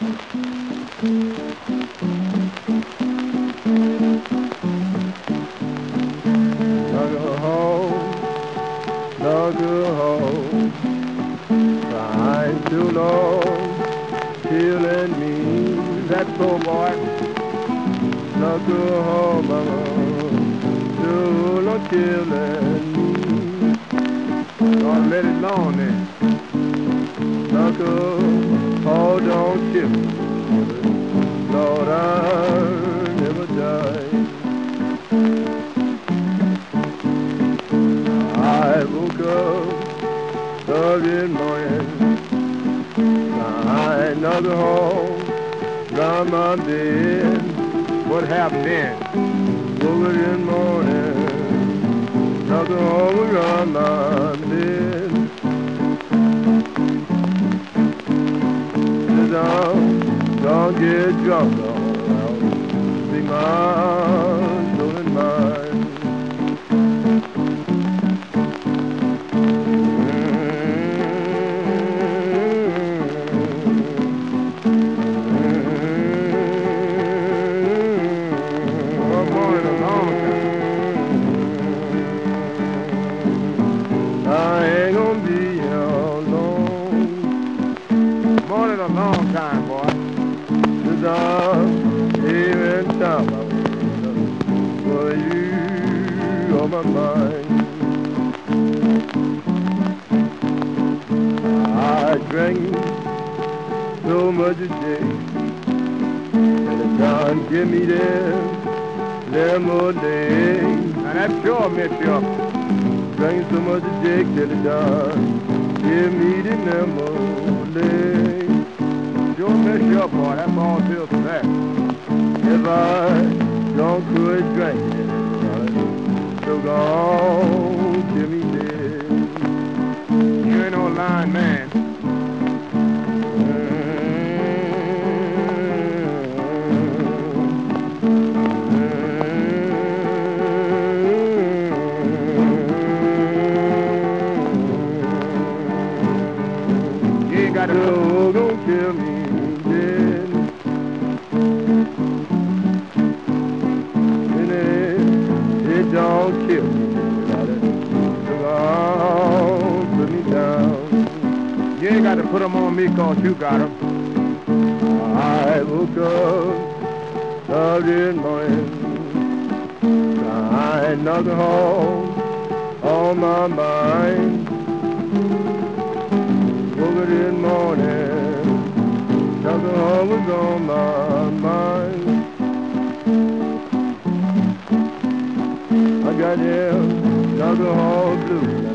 Alcohol, crying too long, killing me. That's so, boy. Alcohol, mama, too long, killing me. Lord, let it alone then. Alcohol, don't kill me. Lord, I'll never die. I woke up early morning, find alcohol round my bed. What happened then? Woke up in morning, alcohol around my bed. Says don't get drunk, I'll be my soul and mind. I ain't gonna be here long. Morning a long time, boy. Since I'm here in town, for you on my mind. I drank so much a day, and the time give me them more days. Now that sure messed you up. Drank so much a day till the time give me them more days. Sure messed you up, boy. That's all there is to that. If I don't quit drinking, so gone till me dead. You ain't no lying man. You ain't got to. So gon' kill me dead. And it don't kill me, so gone put me down. You ain't got to put them on me cause you got them. I woke up early in the morning, crying alcohol on my mind. Woke up in the morning, alcohol was on my mind. I got them alcohol blues.